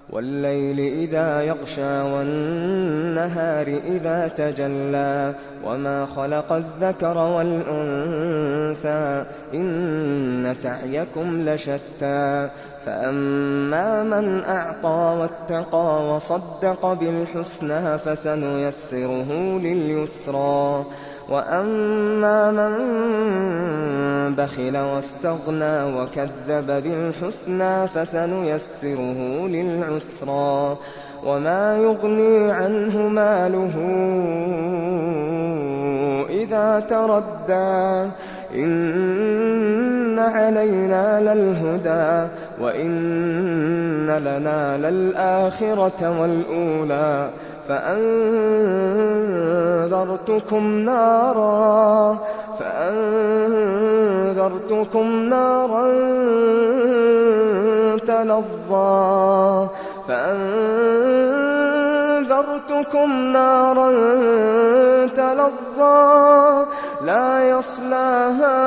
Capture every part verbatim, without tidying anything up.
وَاللَّيْلِ إِذَا يَغْشَىٰ وَالنَّهَارِ إِذَا تَجَلَّىٰ وَمَا خَلَقَ الذَّكَرَ وَالْأُنثَىٰ إِنَّ سَعْيَكُمْ لَشَتَّىٰ فَأَمَّا مَنْ أَعْطَىٰ وَاتَّقَىٰ وَصَدَّقَ بِالْحُسْنَىٰ فَسَنُيَسِّرُهُ لِلْيُسْرَىٰ وَأَمَّا مَن بَخِلَ وَاسْتَغْنَىٰ وَكَذَّبَ بِالْحُسْنَىٰ فَسَنُيَسِّرُهُ لِلْعُسْرَىٰ وَمَا يُغْنِي عَنْهُ مَالُهُ إِذَا تَرَدَّىٰ إِنَّ عَلَيْنَا لَلْهُدَىٰ وَإِنَّ لَنَا لَلْآخِرَةَ وَالْأُولَىٰ فَأَنذَرْتُكُمْ نَارًا فَأَنذَرْتُكُمْ نَارًا تَلَظَّىٰ فَأَنذَرْتُكُمْ نَارًا تَلَظَّىٰ لَا يَصْلَاهَا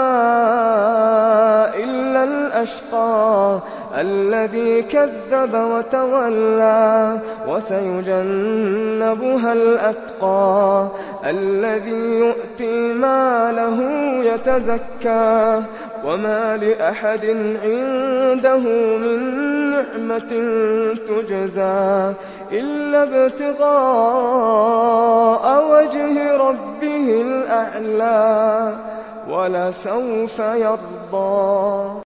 إِلَّا الْأَشْقَى الَّذِي كَذَّبَ وَتَوَلَّىٰ وَسَيُجَنَّبُهَا الْأَتْقَى الَّذِي يُؤْتِي مَالَهُ يَتَزَكَّىٰ وَمَا لِأَحَدٍ عِندَهُ مِن نِّعْمَةٍ تُجْزَىٰ إِلَّا ابْتِغَاءَ وَجْهِ رَبِّهِ الْأَعْلَىٰ وَلَسَوْفَ يَرْضَىٰ